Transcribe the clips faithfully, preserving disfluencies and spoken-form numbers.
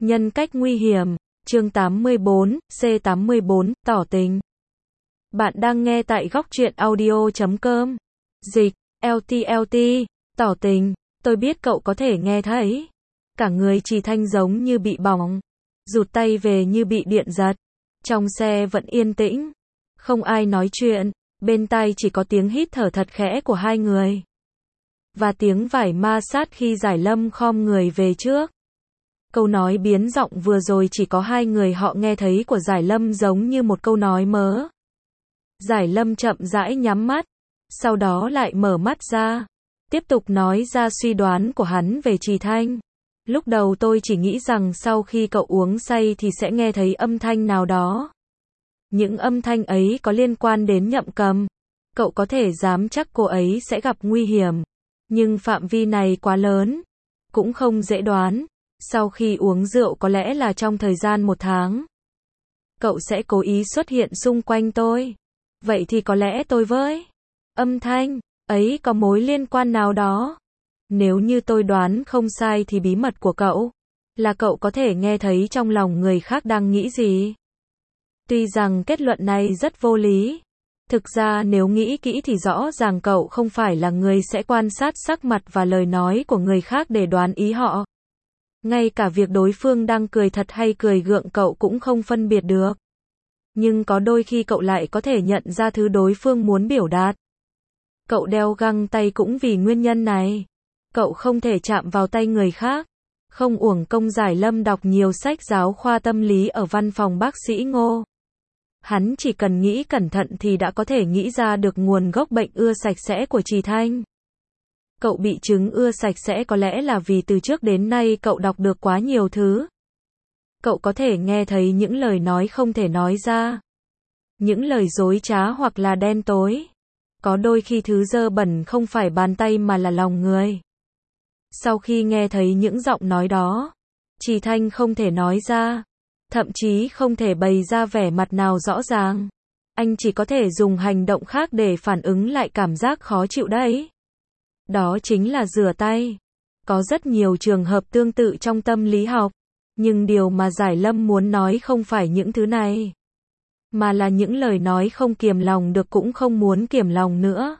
Nhân cách nguy hiểm, chương tám mươi bốn, C tám mươi bốn, tỏ tình. Bạn đang nghe tại góc truyện audio chấm com. Dịch, lờ tê lờ tê, tỏ tình, tôi biết cậu có thể nghe thấy. Cả người Trì Thanh giống như bị bỏng, rụt tay về như bị điện giật. Trong xe vẫn yên tĩnh, không ai nói chuyện, bên tai chỉ có tiếng hít thở thật khẽ của hai người. Và tiếng vải ma sát khi Giải Lâm khom người về trước. Câu nói biến giọng vừa rồi chỉ có hai người họ nghe thấy của Giải Lâm giống như một câu nói mớ. Giải Lâm chậm rãi nhắm mắt, sau đó lại mở mắt ra, tiếp tục nói ra suy đoán của hắn về Trì Thanh. Lúc đầu tôi chỉ nghĩ rằng sau khi cậu uống say thì sẽ nghe thấy âm thanh nào đó. Những âm thanh ấy có liên quan đến Nhậm Cầm. Cậu có thể dám chắc cô ấy sẽ gặp nguy hiểm. Nhưng phạm vi này quá lớn, cũng không dễ đoán. Sau khi uống rượu có lẽ là trong thời gian một tháng, cậu sẽ cố ý xuất hiện xung quanh tôi. Vậy thì có lẽ tôi với âm thanh ấy có mối liên quan nào đó. Nếu như tôi đoán không sai thì bí mật của cậu là cậu có thể nghe thấy trong lòng người khác đang nghĩ gì. Tuy rằng kết luận này rất vô lý. Thực ra nếu nghĩ kỹ thì rõ ràng cậu không phải là người sẽ quan sát sắc mặt và lời nói của người khác để đoán ý họ. Ngay cả việc đối phương đang cười thật hay cười gượng cậu cũng không phân biệt được. Nhưng có đôi khi cậu lại có thể nhận ra thứ đối phương muốn biểu đạt. Cậu đeo găng tay cũng vì nguyên nhân này. Cậu không thể chạm vào tay người khác. Không uổng công Giải Lâm đọc nhiều sách giáo khoa tâm lý ở văn phòng bác sĩ Ngô. Hắn chỉ cần nghĩ cẩn thận thì đã có thể nghĩ ra được nguồn gốc bệnh ưa sạch sẽ của Trì Thanh. Cậu bị chứng ưa sạch sẽ có lẽ là vì từ trước đến nay cậu đọc được quá nhiều thứ. Cậu có thể nghe thấy những lời nói không thể nói ra. Những lời dối trá hoặc là đen tối. Có đôi khi thứ dơ bẩn không phải bàn tay mà là lòng người. Sau khi nghe thấy những giọng nói đó, Trì Thanh không thể nói ra. Thậm chí không thể bày ra vẻ mặt nào rõ ràng. Anh chỉ có thể dùng hành động khác để phản ứng lại cảm giác khó chịu đấy. Đó chính là rửa tay. Có rất nhiều trường hợp tương tự trong tâm lý học. Nhưng điều mà Giải Lâm muốn nói không phải những thứ này. Mà là những lời nói không kiềm lòng được cũng không muốn kiềm lòng nữa.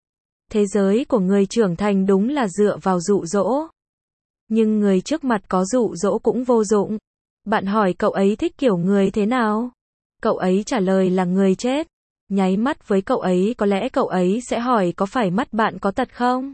Thế giới của người trưởng thành đúng là dựa vào dụ dỗ. Nhưng người trước mặt có dụ dỗ cũng vô dụng. Bạn hỏi cậu ấy thích kiểu người thế nào? Cậu ấy trả lời là người chết. Nháy mắt với cậu ấy có lẽ cậu ấy sẽ hỏi có phải mắt bạn có tật không?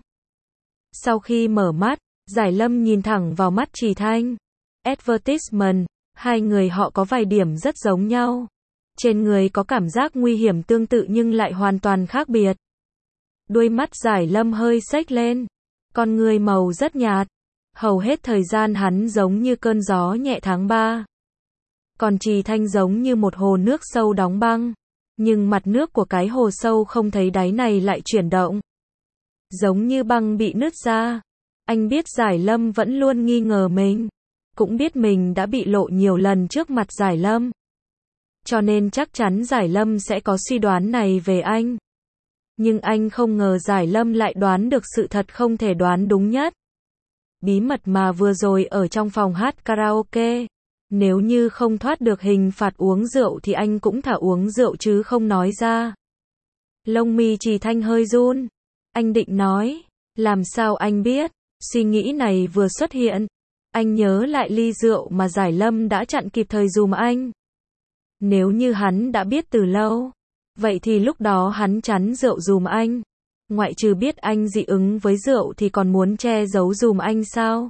Sau khi mở mắt, Giải Lâm nhìn thẳng vào mắt Trì Thanh. Advertisement, hai người họ có vài điểm rất giống nhau. Trên người có cảm giác nguy hiểm tương tự nhưng lại hoàn toàn khác biệt. Đuôi mắt Giải Lâm hơi xếch lên. Con người màu rất nhạt. Hầu hết thời gian hắn giống như cơn gió nhẹ tháng ba. Còn Trì Thanh giống như một hồ nước sâu đóng băng. Nhưng mặt nước của cái hồ sâu không thấy đáy này lại chuyển động. Giống như băng bị nứt ra. Anh biết Giải Lâm vẫn luôn nghi ngờ mình. Cũng biết mình đã bị lộ nhiều lần trước mặt Giải Lâm. Cho nên chắc chắn Giải Lâm sẽ có suy đoán này về anh. Nhưng anh không ngờ Giải Lâm lại đoán được sự thật không thể đoán đúng nhất. Bí mật mà vừa rồi ở trong phòng hát karaoke. Nếu như không thoát được hình phạt uống rượu thì anh cũng thả uống rượu chứ không nói ra. Lông mi Trì Thanh hơi run. Anh định nói. Làm sao anh biết? Suy nghĩ này vừa xuất hiện. Anh nhớ lại ly rượu mà Giải Lâm đã chặn kịp thời dùm anh. Nếu như hắn đã biết từ lâu. Vậy thì lúc đó hắn chắn rượu dùm anh. Ngoại trừ biết anh dị ứng với rượu thì còn muốn che giấu dùm anh sao?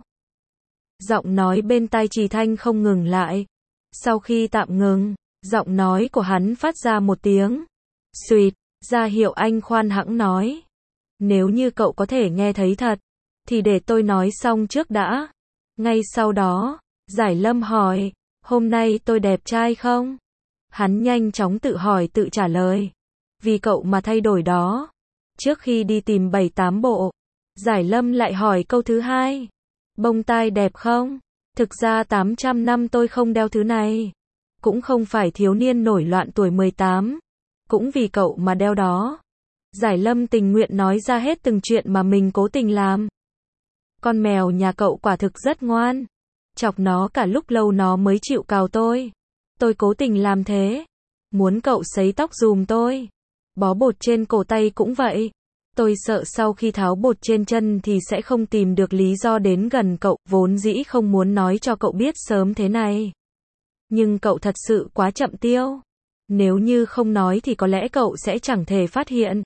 Giọng nói bên tai Trì Thanh không ngừng lại. Sau khi tạm ngừng, giọng nói của hắn phát ra một tiếng suýt, ra hiệu anh khoan hãng nói. Nếu như cậu có thể nghe thấy thật, thì để tôi nói xong trước đã. Ngay sau đó, Giải Lâm hỏi, hôm nay tôi đẹp trai không? Hắn nhanh chóng tự hỏi tự trả lời. Vì cậu mà thay đổi đó. Trước khi đi tìm bảy tám bộ, Giải Lâm lại hỏi câu thứ hai. Bông tai đẹp không? Thực ra tám trăm năm tôi không đeo thứ này. Cũng không phải thiếu niên nổi loạn tuổi mười tám. Cũng vì cậu mà đeo đó. Giải Lâm tình nguyện nói ra hết từng chuyện mà mình cố tình làm. Con mèo nhà cậu quả thực rất ngoan. Chọc nó cả lúc lâu nó mới chịu cào tôi. Tôi cố tình làm thế. Muốn cậu sấy tóc giùm tôi. Bó bột trên cổ tay cũng vậy. Tôi sợ sau khi tháo bột trên chân thì sẽ không tìm được lý do đến gần cậu, vốn dĩ không muốn nói cho cậu biết sớm thế này. Nhưng cậu thật sự quá chậm tiêu. Nếu như không nói thì có lẽ cậu sẽ chẳng thể phát hiện.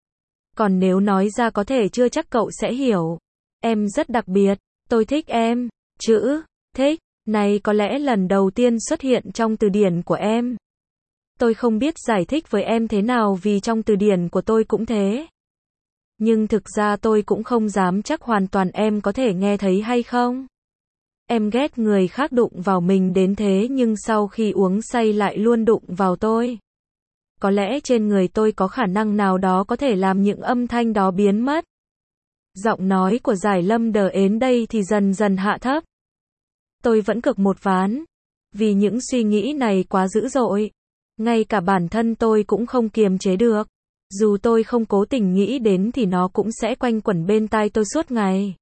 Còn nếu nói ra có thể chưa chắc cậu sẽ hiểu. Em rất đặc biệt, tôi thích em. Chữ thích này có lẽ lần đầu tiên xuất hiện trong từ điển của em. Tôi không biết giải thích với em thế nào vì trong từ điển của tôi cũng thế. Nhưng thực ra tôi cũng không dám chắc hoàn toàn em có thể nghe thấy hay không. Em ghét người khác đụng vào mình đến thế nhưng sau khi uống say lại luôn đụng vào tôi. Có lẽ trên người tôi có khả năng nào đó có thể làm những âm thanh đó biến mất. Giọng nói của Giải Lâm đờ đến đây thì dần dần hạ thấp. Tôi vẫn cực một ván. Vì những suy nghĩ này quá dữ dội. Ngay cả bản thân tôi cũng không kiềm chế được. Dù tôi không cố tình nghĩ đến thì nó cũng sẽ quanh quẩn bên tai tôi suốt ngày.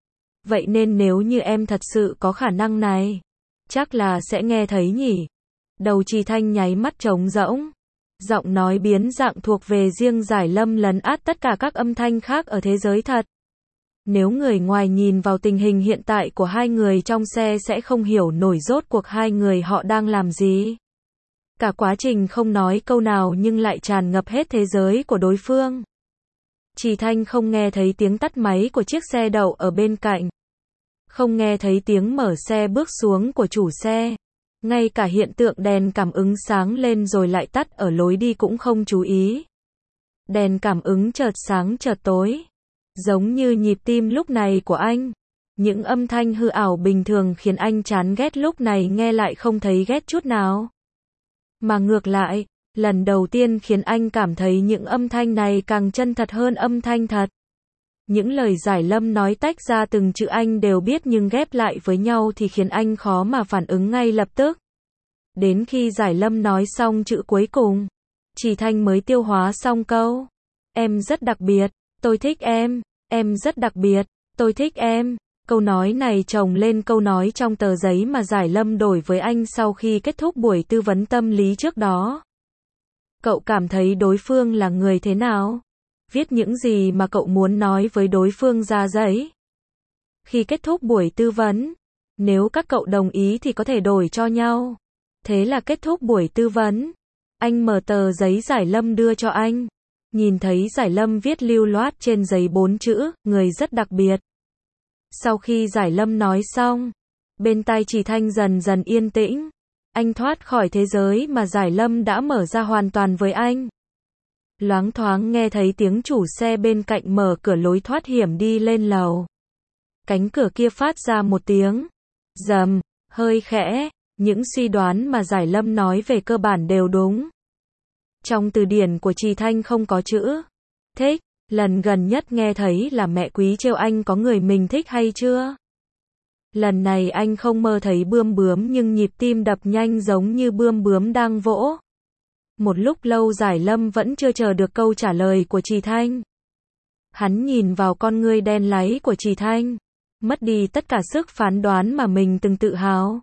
Vậy nên nếu như em thật sự có khả năng này, chắc là sẽ nghe thấy nhỉ. Đầu Trì Thanh nháy mắt trống rỗng. Giọng nói biến dạng thuộc về riêng Giải Lâm lấn át tất cả các âm thanh khác ở thế giới thật. Nếu người ngoài nhìn vào tình hình hiện tại của hai người trong xe sẽ không hiểu nổi rốt cuộc hai người họ đang làm gì. Cả quá trình không nói câu nào nhưng lại tràn ngập hết thế giới của đối phương. Trì Thanh không nghe thấy tiếng tắt máy của chiếc xe đậu ở bên cạnh. Không nghe thấy tiếng mở xe bước xuống của chủ xe. Ngay cả hiện tượng đèn cảm ứng sáng lên rồi lại tắt ở lối đi cũng không chú ý. Đèn cảm ứng chợt sáng chợt tối. Giống như nhịp tim lúc này của anh. Những âm thanh hư ảo bình thường khiến anh chán ghét lúc này nghe lại không thấy ghét chút nào. Mà ngược lại, lần đầu tiên khiến anh cảm thấy những âm thanh này càng chân thật hơn âm thanh thật. Những lời Giải Lâm nói tách ra từng chữ anh đều biết nhưng ghép lại với nhau thì khiến anh khó mà phản ứng ngay lập tức. Đến khi Giải Lâm nói xong chữ cuối cùng, Trì Thanh mới tiêu hóa xong câu. Em rất đặc biệt, tôi thích em, em rất đặc biệt, tôi thích em. Câu nói này chồng lên câu nói trong tờ giấy mà Giải Lâm đổi với anh sau khi kết thúc buổi tư vấn tâm lý trước đó. Cậu cảm thấy đối phương là người thế nào? Viết những gì mà cậu muốn nói với đối phương ra giấy. Khi kết thúc buổi tư vấn, nếu các cậu đồng ý thì có thể đổi cho nhau. Thế là kết thúc buổi tư vấn. Anh mở tờ giấy Giải Lâm đưa cho anh. Nhìn thấy Giải Lâm viết lưu loát trên giấy bốn chữ, người rất đặc biệt. Sau khi Giải Lâm nói xong, bên tai Trì Thanh dần dần yên tĩnh. Anh thoát khỏi thế giới mà Giải Lâm đã mở ra hoàn toàn với anh. Loáng thoáng nghe thấy tiếng chủ xe bên cạnh mở cửa lối thoát hiểm đi lên lầu. Cánh cửa kia phát ra một tiếng rầm, hơi khẽ. Những suy đoán mà Giải Lâm nói về cơ bản đều đúng. Trong từ điển của Trì Thanh không có chữ thích. Lần gần nhất nghe thấy là mẹ Quý trêu anh có người mình thích hay chưa? Lần này anh không mơ thấy bươm bướm nhưng nhịp tim đập nhanh giống như bươm bướm đang vỗ. Một lúc lâu Giải Lâm vẫn chưa chờ được câu trả lời của Trì Thanh. Hắn nhìn vào con ngươi đen láy của Trì Thanh, mất đi tất cả sức phán đoán mà mình từng tự hào.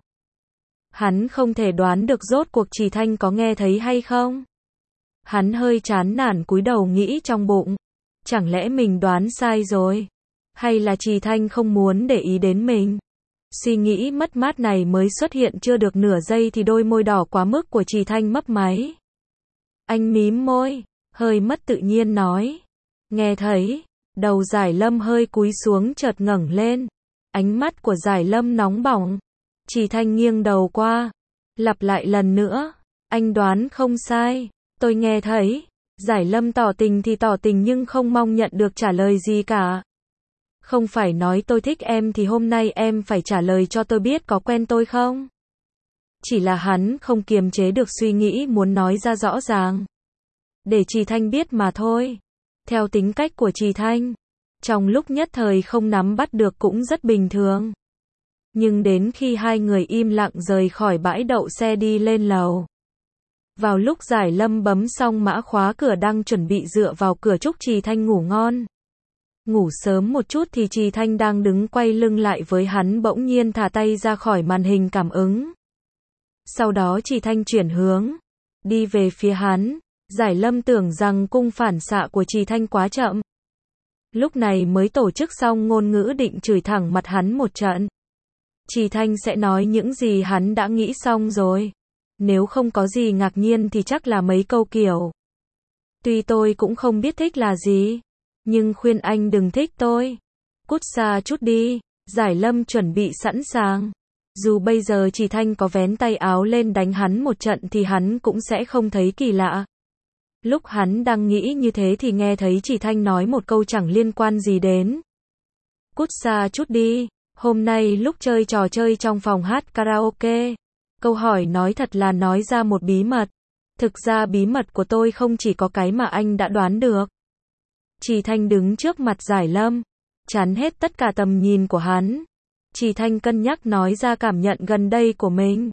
Hắn không thể đoán được rốt cuộc Trì Thanh có nghe thấy hay không. Hắn hơi chán nản cúi đầu nghĩ trong bụng. Chẳng lẽ mình đoán sai rồi? Hay là Trì Thanh không muốn để ý đến mình? Suy nghĩ mất mát này mới xuất hiện chưa được nửa giây thì đôi môi đỏ quá mức của Trì Thanh mấp máy. Anh mím môi, hơi mất tự nhiên nói. Nghe thấy, đầu Giải Lâm hơi cúi xuống chợt ngẩng lên. Ánh mắt của Giải Lâm nóng bỏng. Trì Thanh nghiêng đầu qua, lặp lại lần nữa. Anh đoán không sai, tôi nghe thấy. Giải Lâm tỏ tình thì tỏ tình nhưng không mong nhận được trả lời gì cả. Không phải nói tôi thích em thì hôm nay em phải trả lời cho tôi biết có quen tôi không? Chỉ là hắn không kiềm chế được suy nghĩ muốn nói ra rõ ràng. Để Trì Thanh biết mà thôi. Theo tính cách của Trì Thanh, trong lúc nhất thời không nắm bắt được cũng rất bình thường. Nhưng đến khi hai người im lặng rời khỏi bãi đậu xe đi lên lầu. Vào lúc Giải Lâm bấm xong mã khóa cửa đang chuẩn bị dựa vào cửa chúc Trì Thanh ngủ ngon. Ngủ sớm một chút thì Trì Thanh đang đứng quay lưng lại với hắn bỗng nhiên thả tay ra khỏi màn hình cảm ứng. Sau đó Trì Thanh chuyển hướng, đi về phía hắn. Giải Lâm tưởng rằng cung phản xạ của Trì Thanh quá chậm. Lúc này mới tổ chức xong ngôn ngữ định chửi thẳng mặt hắn một trận. Trì Thanh sẽ nói những gì hắn đã nghĩ xong rồi. Nếu không có gì ngạc nhiên thì chắc là mấy câu kiểu. Tuy tôi cũng không biết thích là gì, nhưng khuyên anh đừng thích tôi. Cút xa chút đi. Giải Lâm chuẩn bị sẵn sàng. Dù bây giờ Trì Thanh có vén tay áo lên đánh hắn một trận thì hắn cũng sẽ không thấy kỳ lạ. Lúc hắn đang nghĩ như thế thì nghe thấy Trì Thanh nói một câu chẳng liên quan gì đến. Cút xa chút đi. Hôm nay lúc chơi trò chơi trong phòng hát karaoke, câu hỏi nói thật là nói ra một bí mật. Thực ra bí mật của tôi không chỉ có cái mà anh đã đoán được. Trì Thanh đứng trước mặt Giải Lâm, chắn hết tất cả tầm nhìn của hắn. Trì Thanh cân nhắc nói ra cảm nhận gần đây của mình.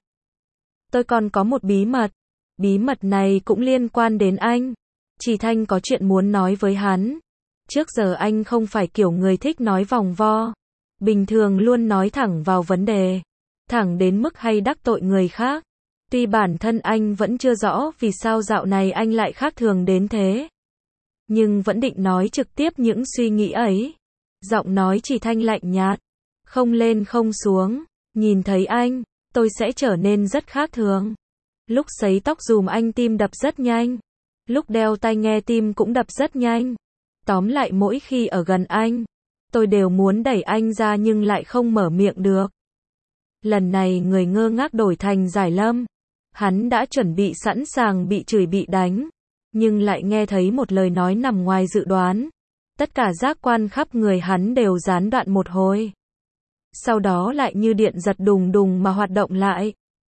Tôi còn có một bí mật. Bí mật này cũng liên quan đến anh. Trì Thanh có chuyện muốn nói với hắn. Trước giờ anh không phải kiểu người thích nói vòng vo. Bình thường luôn nói thẳng vào vấn đề. Thẳng đến mức hay đắc tội người khác. Tuy bản thân anh vẫn chưa rõ vì sao dạo này anh lại khác thường đến thế. Nhưng vẫn định nói trực tiếp những suy nghĩ ấy. Giọng nói Trì Thanh lạnh nhạt. Không lên không xuống. Nhìn thấy anh, tôi sẽ trở nên rất khác thường. Lúc sấy tóc dùm anh tim đập rất nhanh. Lúc đeo tai nghe tim cũng đập rất nhanh. Tóm lại mỗi khi ở gần anh, tôi đều muốn đẩy anh ra nhưng lại không mở miệng được. Lần này người ngơ ngác đổi thành Giải Lâm. Hắn đã chuẩn bị sẵn sàng bị chửi bị đánh. Nhưng lại nghe thấy một lời nói nằm ngoài dự đoán. Tất cả giác quan khắp người hắn đều gián đoạn một hồi. Sau đó lại như điện giật đùng đùng mà hoạt động lại.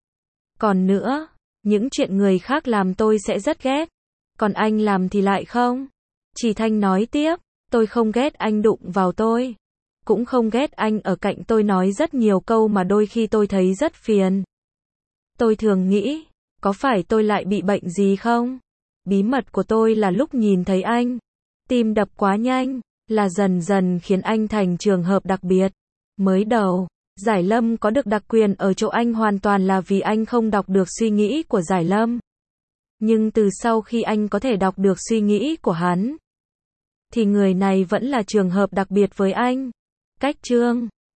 Còn nữa, những chuyện người khác làm tôi sẽ rất ghét. Còn anh làm thì lại không. Trì Thanh nói tiếp, tôi không ghét anh đụng vào tôi. Cũng không ghét anh ở cạnh tôi nói rất nhiều câu mà đôi khi tôi thấy rất phiền. Tôi thường nghĩ, có phải tôi lại bị bệnh gì không? Bí mật của tôi là lúc nhìn thấy anh, tim đập quá nhanh, là dần dần khiến anh thành trường hợp đặc biệt. Mới đầu, Giải Lâm có được đặc quyền ở chỗ anh hoàn toàn là vì anh không đọc được suy nghĩ của Giải Lâm. Nhưng từ sau khi anh có thể đọc được suy nghĩ của hắn, thì người này vẫn là trường hợp đặc biệt với anh. Cách chương